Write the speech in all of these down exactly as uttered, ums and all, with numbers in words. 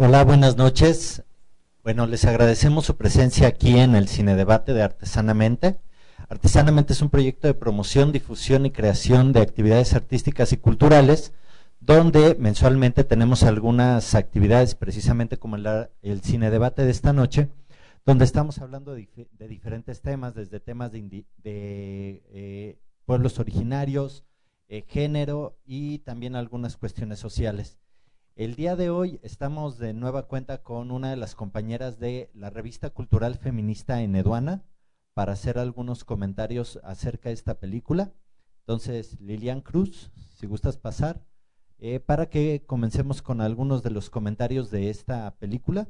Hola, buenas noches. Bueno, les agradecemos su presencia aquí en el Cinedebate de Artesanamente. Artesanamente es un proyecto de promoción, difusión y creación de actividades artísticas y culturales, donde mensualmente tenemos algunas actividades, precisamente como el, el Cinedebate de esta noche, donde estamos hablando de, de diferentes temas, desde temas de, indi, de eh, pueblos originarios, eh, género y también algunas cuestiones sociales. El día de hoy estamos de nueva cuenta con una de las compañeras de la revista cultural feminista Eneduana para hacer algunos comentarios acerca de esta película. Entonces, Lilian Cruz, si gustas pasar, eh, para que comencemos con algunos de los comentarios de esta película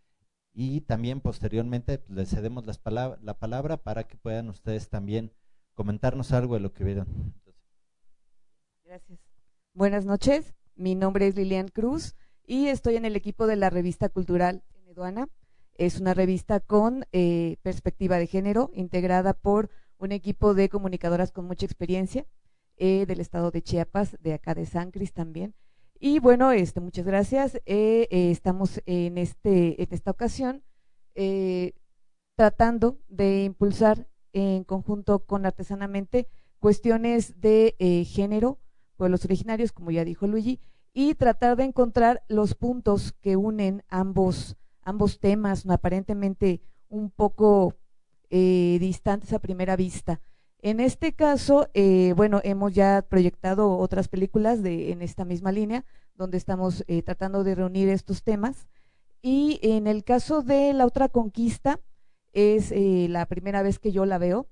y también posteriormente pues, les cedemos las palabra, la palabra para que puedan ustedes también comentarnos algo de lo que vieron. Entonces. Gracias. Buenas noches. Mi nombre es Lilian Cruz y estoy en el equipo de la revista cultural Eneduana. Es una revista con eh, perspectiva de género, integrada por un equipo de comunicadoras con mucha experiencia eh, del estado de Chiapas, de acá de San Cris también. Y bueno, este, muchas gracias. Eh, eh, estamos en, este, en esta ocasión eh, tratando de impulsar en conjunto con Artesanamente cuestiones de eh, género, pueblos originarios, como ya dijo Luigi, y tratar de encontrar los puntos que unen ambos, ambos temas, ¿no? Aparentemente un poco eh, distantes a primera vista. En este caso, eh, bueno, hemos ya proyectado otras películas de, en esta misma línea, donde estamos eh, tratando de reunir estos temas. Y en el caso de La Otra Conquista, es eh, la primera vez que yo la veo.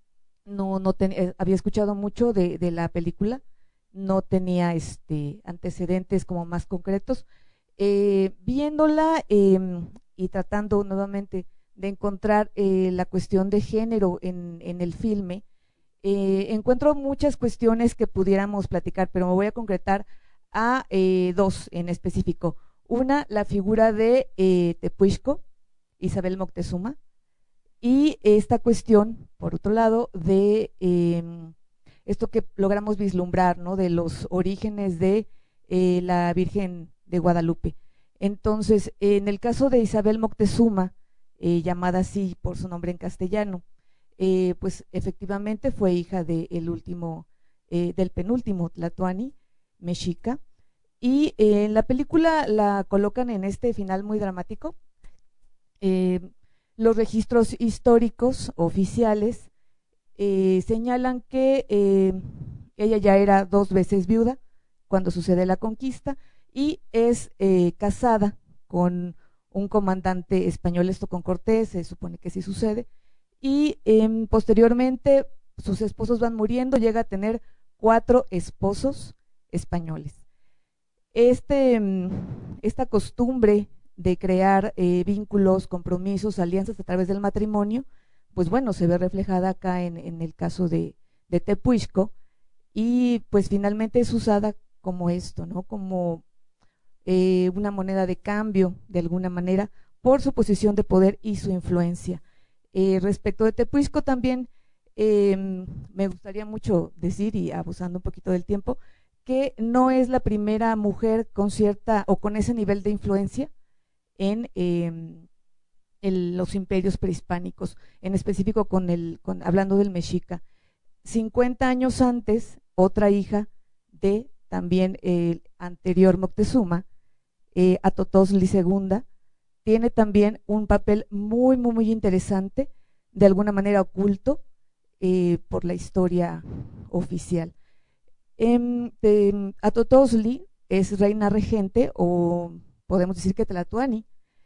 No, no ten, eh, había escuchado mucho de, de la película, no tenía este, antecedentes como más concretos. Eh, viéndola eh, y tratando nuevamente de encontrar eh, la cuestión de género en, en el filme, eh, encuentro muchas cuestiones que pudiéramos platicar, pero me voy a concretar a eh, dos en específico. Una, la figura de eh, Tepuixco, Isabel Moctezuma, y esta cuestión, por otro lado, de eh, esto que logramos vislumbrar, ¿no? De los orígenes de eh, la Virgen de Guadalupe. Entonces, en el caso de Isabel Moctezuma, eh, llamada así por su nombre en castellano, eh, pues efectivamente fue hija de el último, eh, del penúltimo Tlatoani, mexica, y eh, en la película la colocan en este final muy dramático. Eh, los registros históricos oficiales Eh, señalan que eh, ella ya era dos veces viuda cuando sucede la conquista y es eh, casada con un comandante español, esto con Cortés, se supone que sí sucede, y eh, posteriormente sus esposos van muriendo, llega a tener cuatro esposos españoles. Este, esta costumbre de crear eh, vínculos, compromisos, alianzas a través del matrimonio, pues bueno, se ve reflejada acá en, en el caso de, de Tepuixco, y pues finalmente es usada como esto, ¿no? Como eh, una moneda de cambio, de alguna manera, por su posición de poder y su influencia. Eh, respecto de Tepuixco también, eh, me gustaría mucho decir, y abusando un poquito del tiempo, que no es la primera mujer con cierta, o con ese nivel de influencia en eh, El, los imperios prehispánicos, en específico con el, con, hablando del mexica. cincuenta años antes, otra hija de también el anterior Moctezuma, eh, Atotozli segunda, tiene también un papel muy, muy, muy interesante, de alguna manera oculto eh, por la historia oficial. Eh, eh, Atotozli es reina regente, o podemos decir que Tlatoani,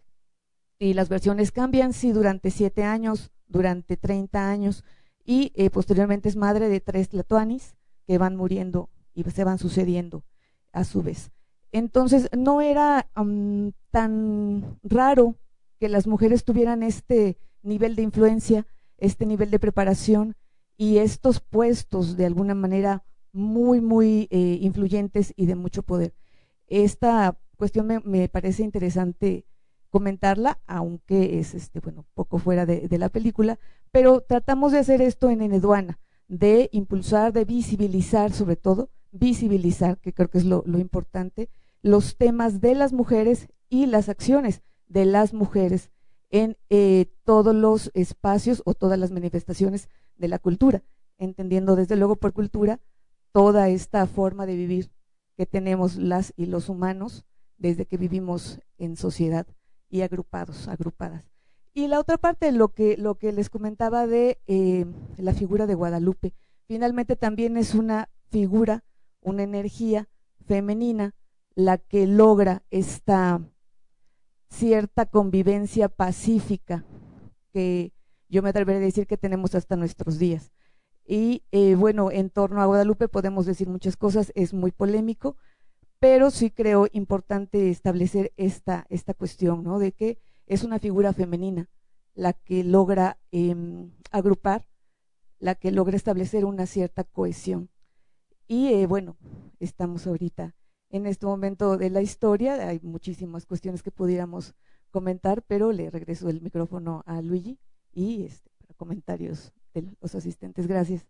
y las versiones cambian, sí, durante siete años, durante treinta años, y eh, posteriormente es madre de tres tlatoanis que van muriendo y se van sucediendo a su vez. Entonces no era um, tan raro que las mujeres tuvieran este nivel de influencia, este nivel de preparación y estos puestos de alguna manera muy, muy eh, influyentes y de mucho poder. Esta cuestión me, me parece interesante comentarla, aunque es este, bueno, poco fuera de, de la película, pero tratamos de hacer esto en Eneduana, de impulsar, de visibilizar, sobre todo, visibilizar, que creo que es lo, lo importante, los temas de las mujeres y las acciones de las mujeres en eh, todos los espacios o todas las manifestaciones de la cultura, entendiendo desde luego por cultura toda esta forma de vivir que tenemos las y los humanos desde que vivimos en sociedad y agrupados, agrupadas. Y la otra parte, lo que, lo que les comentaba de eh, la figura de Guadalupe, finalmente también es una figura, una energía femenina la que logra esta cierta convivencia pacífica que yo me atrevería a decir que tenemos hasta nuestros días. Y eh, bueno, en torno a Guadalupe podemos decir muchas cosas, es muy polémico, pero sí creo importante establecer esta, esta cuestión, ¿no? De que es una figura femenina la que logra eh, agrupar, la que logra establecer una cierta cohesión. Y eh, bueno, estamos ahorita en este momento de la historia, hay muchísimas cuestiones que pudiéramos comentar, pero le regreso el micrófono a Luigi y este, para comentarios de los asistentes. Gracias.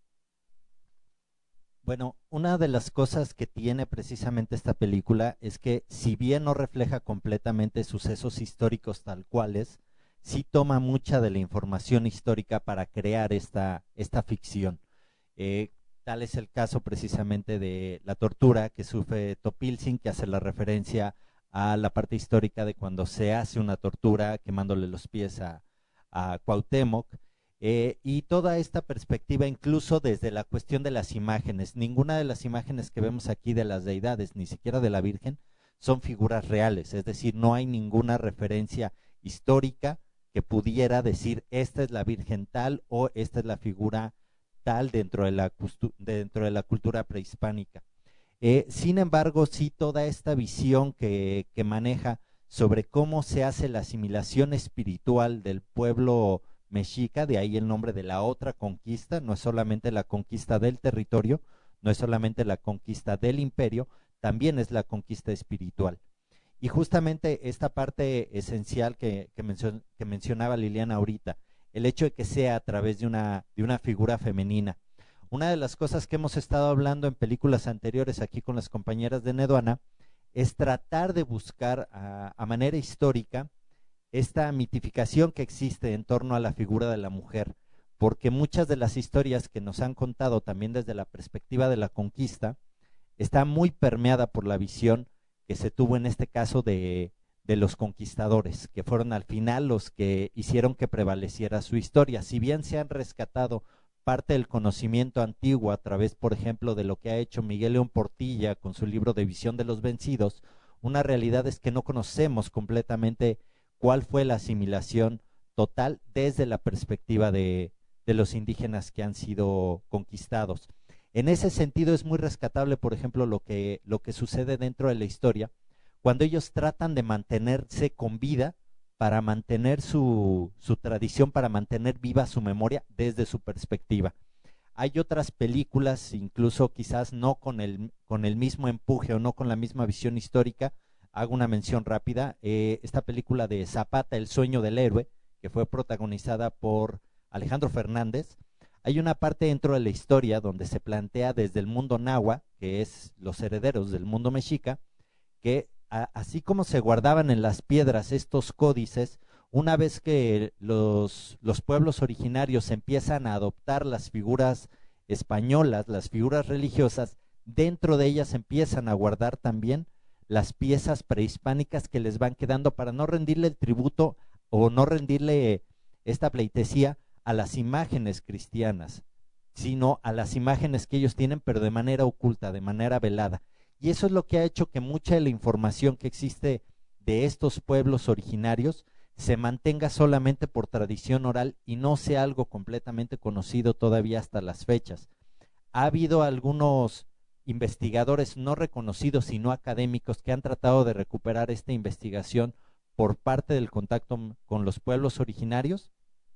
Bueno, una de las cosas que tiene precisamente esta película es que si bien no refleja completamente sucesos históricos tal cuales, sí toma mucha de la información histórica para crear esta, esta ficción. Eh, tal es el caso precisamente de la tortura que sufre Topilzin, que hace la referencia a la parte histórica de cuando se hace una tortura quemándole los pies a, a Cuauhtémoc. Eh, y toda esta perspectiva incluso desde la cuestión de las imágenes. Ninguna de las imágenes que vemos aquí de las deidades, ni siquiera de la Virgen, son figuras reales, es decir, no hay ninguna referencia histórica que pudiera decir esta es la Virgen tal o esta es la figura tal dentro de la, dentro de la cultura prehispánica. Eh, sin embargo, sí toda esta visión que, que maneja sobre cómo se hace la asimilación espiritual del pueblo mexica, de ahí el nombre de la otra conquista, no es solamente la conquista del territorio, no es solamente la conquista del imperio, también es la conquista espiritual. Y justamente esta parte esencial que, que, mencion, que mencionaba Liliana ahorita, el hecho de que sea a través de una, de una figura femenina. Una de las cosas que hemos estado hablando en películas anteriores aquí con las compañeras de Neduana es tratar de buscar a, a manera histórica esta mitificación que existe en torno a la figura de la mujer, porque muchas de las historias que nos han contado también desde la perspectiva de la conquista está muy permeada por la visión que se tuvo en este caso de, de los conquistadores, que fueron al final los que hicieron que prevaleciera su historia. Si bien se han rescatado parte del conocimiento antiguo a través, por ejemplo, de lo que ha hecho Miguel León Portilla con su libro de Visión de los Vencidos, una realidad es que no conocemos completamente cuál fue la asimilación total desde la perspectiva de, de los indígenas que han sido conquistados. En ese sentido es muy rescatable, por ejemplo, lo que, lo que sucede dentro de la historia, cuando ellos tratan de mantenerse con vida para mantener su, su tradición, para mantener viva su memoria desde su perspectiva. Hay otras películas, incluso quizás no con el, con el mismo empuje o no con la misma visión histórica. Hago una mención rápida, eh, esta película de Zapata, El sueño del héroe, que fue protagonizada por Alejandro Fernández. Hay una parte dentro de la historia donde se plantea desde el mundo náhuatl, que es los herederos del mundo mexica, que a, así como se guardaban en las piedras estos códices, una vez que los, los pueblos originarios empiezan a adoptar las figuras españolas, las figuras religiosas, dentro de ellas empiezan a guardar también las piezas prehispánicas que les van quedando para no rendirle el tributo o no rendirle esta pleitesía a las imágenes cristianas, sino a las imágenes que ellos tienen, pero de manera oculta, de manera velada. Y eso es lo que ha hecho que mucha de la información que existe de estos pueblos originarios se mantenga solamente por tradición oral y no sea algo completamente conocido todavía hasta las fechas. Ha habido algunos investigadores no reconocidos sino académicos que han tratado de recuperar esta investigación por parte del contacto con los pueblos originarios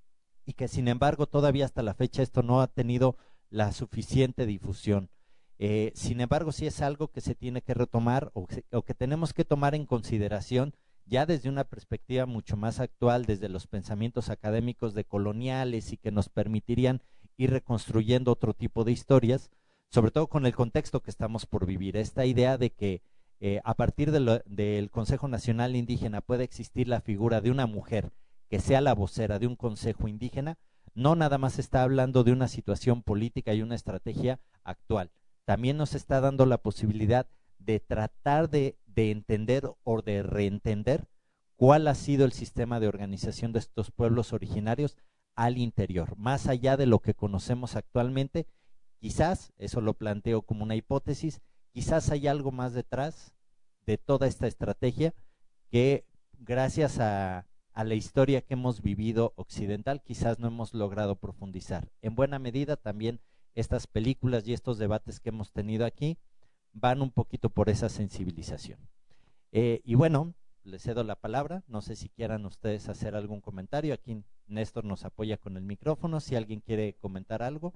y que sin embargo todavía hasta la fecha esto no ha tenido la suficiente difusión. Eh, sin embargo sí es algo que se tiene que retomar o, o que tenemos que tomar en consideración ya desde una perspectiva mucho más actual, desde los pensamientos académicos decoloniales y que nos permitirían ir reconstruyendo otro tipo de historias, sobre todo con el contexto que estamos por vivir, esta idea de que eh, a partir de lo, del Consejo Nacional Indígena puede existir la figura de una mujer que sea la vocera de un consejo indígena, no nada más está hablando de una situación política y una estrategia actual, también nos está dando la posibilidad de tratar de, de entender o de reentender cuál ha sido el sistema de organización de estos pueblos originarios al interior, más allá de lo que conocemos actualmente. Quizás, eso lo planteo como una hipótesis, quizás hay algo más detrás de toda esta estrategia que gracias a, a la historia que hemos vivido occidental quizás no hemos logrado profundizar. En buena medida también estas películas y estos debates que hemos tenido aquí van un poquito por esa sensibilización. Eh, y bueno, les cedo la palabra, no sé si quieran ustedes hacer algún comentario, aquí Néstor nos apoya con el micrófono, si alguien quiere comentar algo.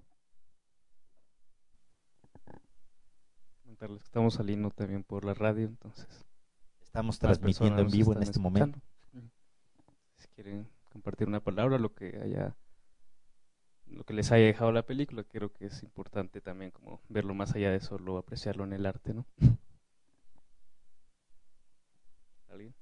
Comentarles que estamos saliendo también por la radio, entonces estamos transmitiendo en vivo en este escuchando. momento. Si quieren compartir una palabra, lo que haya, lo que les haya dejado la película, creo que es importante también como verlo más allá de solo apreciarlo en el arte, ¿no? ¿Alguien?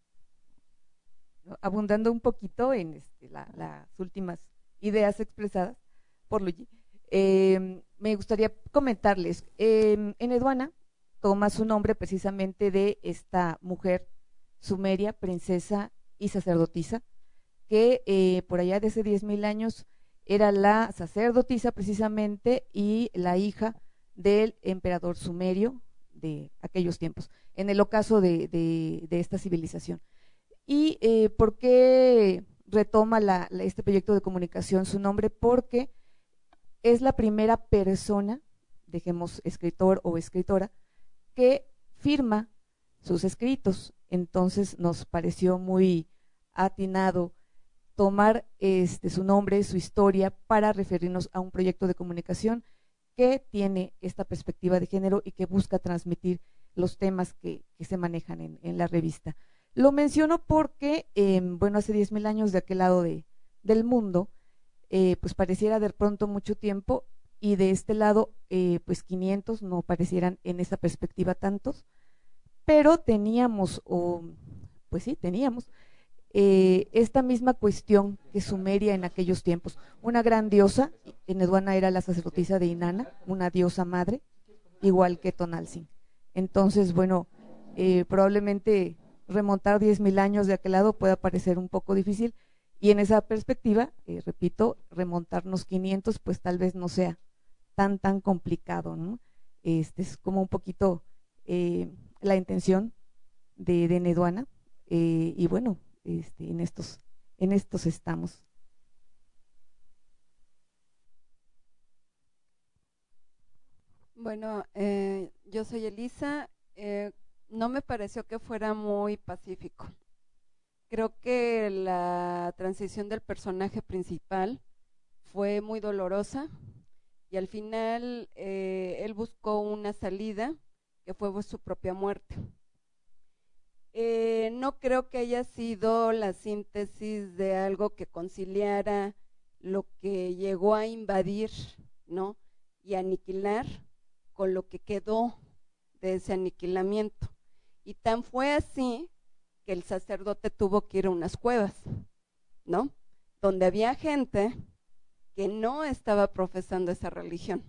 Abundando un poquito en este, la, las últimas ideas expresadas por Luigi, eh, me gustaría comentarles, eh, Eneduana toma su nombre precisamente de esta mujer sumeria, princesa y sacerdotisa, que eh, por allá de hace diez mil años era la sacerdotisa precisamente y la hija del emperador sumerio de aquellos tiempos, en el ocaso de, de, de esta civilización. ¿Y eh, por qué retoma la, la, este proyecto de comunicación su nombre? Porque es la primera persona, dejemos escritor o escritora, que firma sus escritos. Entonces nos pareció muy atinado tomar este, su nombre, su historia, para referirnos a un proyecto de comunicación que tiene esta perspectiva de género y que busca transmitir los temas que, que se manejan en, en la revista. Lo menciono porque, eh, bueno, hace diez mil años de aquel lado de, del mundo, eh, pues pareciera de pronto mucho tiempo, y de este lado, eh, pues quinientos no parecieran en esa perspectiva tantos, pero teníamos, o pues sí, teníamos, eh, esta misma cuestión que Sumeria en aquellos tiempos, una gran diosa. Eneduana era la sacerdotisa de Inanna, una diosa madre, igual que Tonaltzin. Entonces, bueno, eh, probablemente remontar diez mil años de aquel lado pueda parecer un poco difícil, y en esa perspectiva, eh, repito, remontarnos quinientos pues tal vez no sea tan tan complicado, ¿no? Este es como un poquito eh, la intención de, de Eneduana, eh, y bueno, este, en estos en estos estamos. Bueno, eh, yo soy Elisa. Eh, no me pareció que fuera muy pacífico. Creo que la transición del personaje principal fue muy dolorosa, y al final eh, él buscó una salida que fue su propia muerte. Eh, no creo que haya sido la síntesis de algo que conciliara lo que llegó a invadir, ¿no?, y aniquilar con lo que quedó de ese aniquilamiento. Y tan fue así que el sacerdote tuvo que ir a unas cuevas, ¿no?, donde había gente que no estaba profesando esa religión.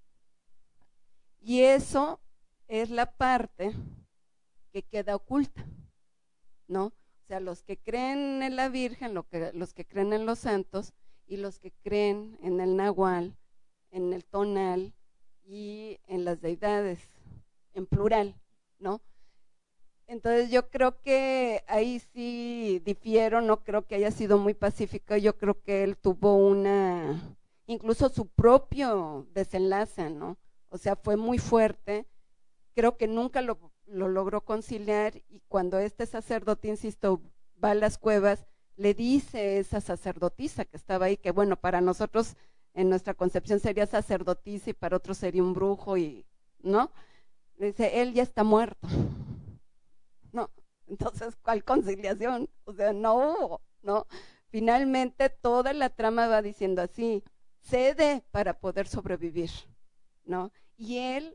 Y eso es la parte que queda oculta, ¿no? O sea, los que creen en la Virgen, lo que, los que creen en los santos, y los que creen en el Nahual, en el Tonal y en las deidades, en plural, ¿no? Entonces yo creo que ahí sí difiero, no creo que haya sido muy pacífico. Yo creo que él tuvo una, incluso su propio desenlace, ¿no? O sea, fue muy fuerte, creo que nunca lo, lo logró conciliar, y cuando este sacerdote, insisto, va a las cuevas, le dice esa sacerdotisa que estaba ahí, que bueno, para nosotros en nuestra concepción sería sacerdotisa y para otros sería un brujo, y ¿no? Le dice, él ya está muerto. No, entonces, ¿cuál conciliación? O sea, no hubo, ¿no? Finalmente toda la trama va diciendo así, cede para poder sobrevivir, ¿no? Y él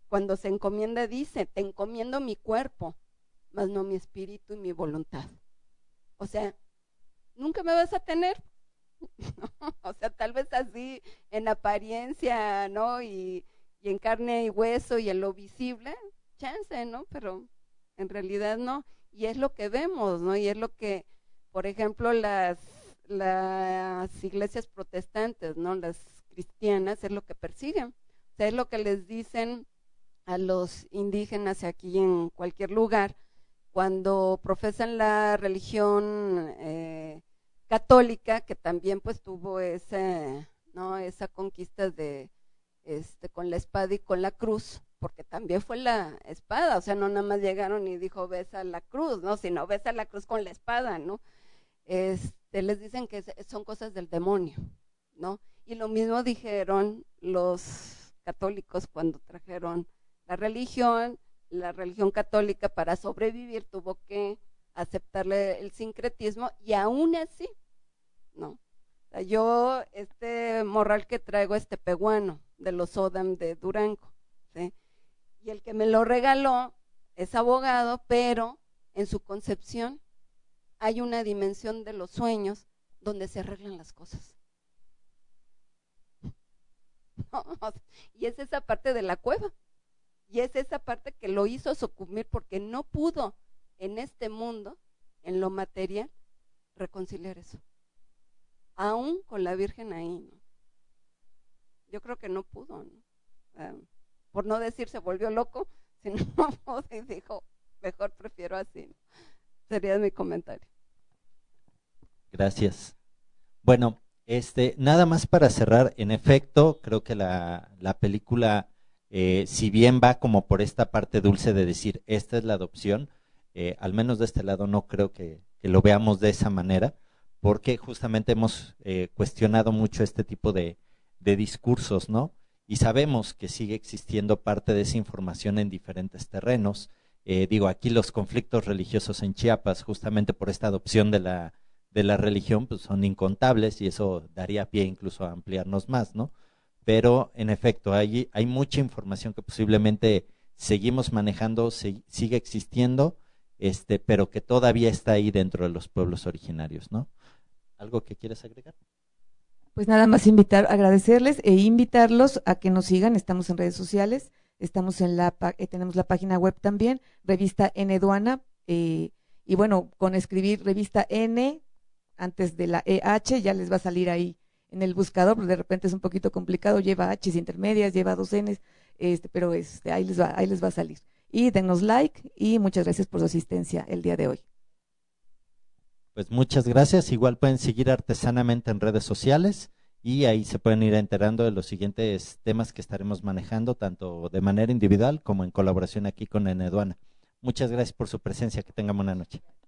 cuando se encomienda dice, te encomiendo mi cuerpo, mas no mi espíritu y mi voluntad. O sea, nunca me vas a tener. O sea, tal vez así en apariencia, ¿no? Y, y en carne y hueso y en lo visible, chance, ¿no? Pero en realidad no. Y es lo que vemos, ¿no? Y es lo que, por ejemplo, las, las iglesias protestantes, ¿no? Las cristianas, es lo que persiguen. O sea, es lo que les dicen a los indígenas aquí en cualquier lugar, cuando profesan la religión eh, católica, que también pues tuvo ese, ¿no? esa conquista de este con la espada y con la cruz, porque también fue la espada, o sea, no nada más llegaron y dijo besa la cruz, no, sino besa la cruz con la espada, ¿no? Este, les dicen que son cosas del demonio, ¿no? Y lo mismo dijeron los católicos cuando trajeron la religión. La religión católica para sobrevivir tuvo que aceptarle el sincretismo y aún así, ¿no? O sea, yo este morral que traigo es tepehuano, de los Odam de Durango, ¿sí? Y el que me lo regaló es abogado, pero en su concepción hay una dimensión de los sueños donde se arreglan las cosas. ¿No? Y es esa parte de la cueva. Y es esa parte que lo hizo sucumbir porque no pudo en este mundo, en lo material, reconciliar eso. Aún con la Virgen ahí, ¿no? Yo creo que no pudo, ¿no? Um, por no decir se volvió loco, sino y dijo, mejor prefiero así, ¿no? Sería mi comentario. Gracias. Bueno, este, nada más para cerrar, en efecto, creo que la, la película... Eh, si bien va como por esta parte dulce de decir esta es la adopción, eh, al menos de este lado no creo que, que lo veamos de esa manera, porque justamente hemos eh, cuestionado mucho este tipo de, de discursos, ¿no? Y sabemos que sigue existiendo parte de esa información en diferentes terrenos. Eh, digo, aquí los conflictos religiosos en Chiapas, justamente por esta adopción de la, de la religión, pues son incontables y eso daría pie incluso a ampliarnos más, ¿no? Pero en efecto hay, hay mucha información que posiblemente seguimos manejando, se, sigue existiendo, este, pero que todavía está ahí dentro de los pueblos originarios, ¿no? ¿Algo que quieras agregar? Pues nada más invitar, agradecerles e invitarlos a que nos sigan. Estamos en redes sociales, estamos en la eh, tenemos la página web también, revista Eneduana, eh, y bueno, con escribir revista N antes de la E H ya les va a salir ahí en el buscador, porque de repente es un poquito complicado, lleva H's intermedias, lleva dos N's, este, pero este, ahí les va, ahí les va a salir. Y denos like y muchas gracias por su asistencia el día de hoy. Pues muchas gracias, igual pueden seguir Artesanamente en redes sociales y ahí se pueden ir enterando de los siguientes temas que estaremos manejando, tanto de manera individual como en colaboración aquí con Eneduana. Muchas gracias por su presencia, que tengan buena noche.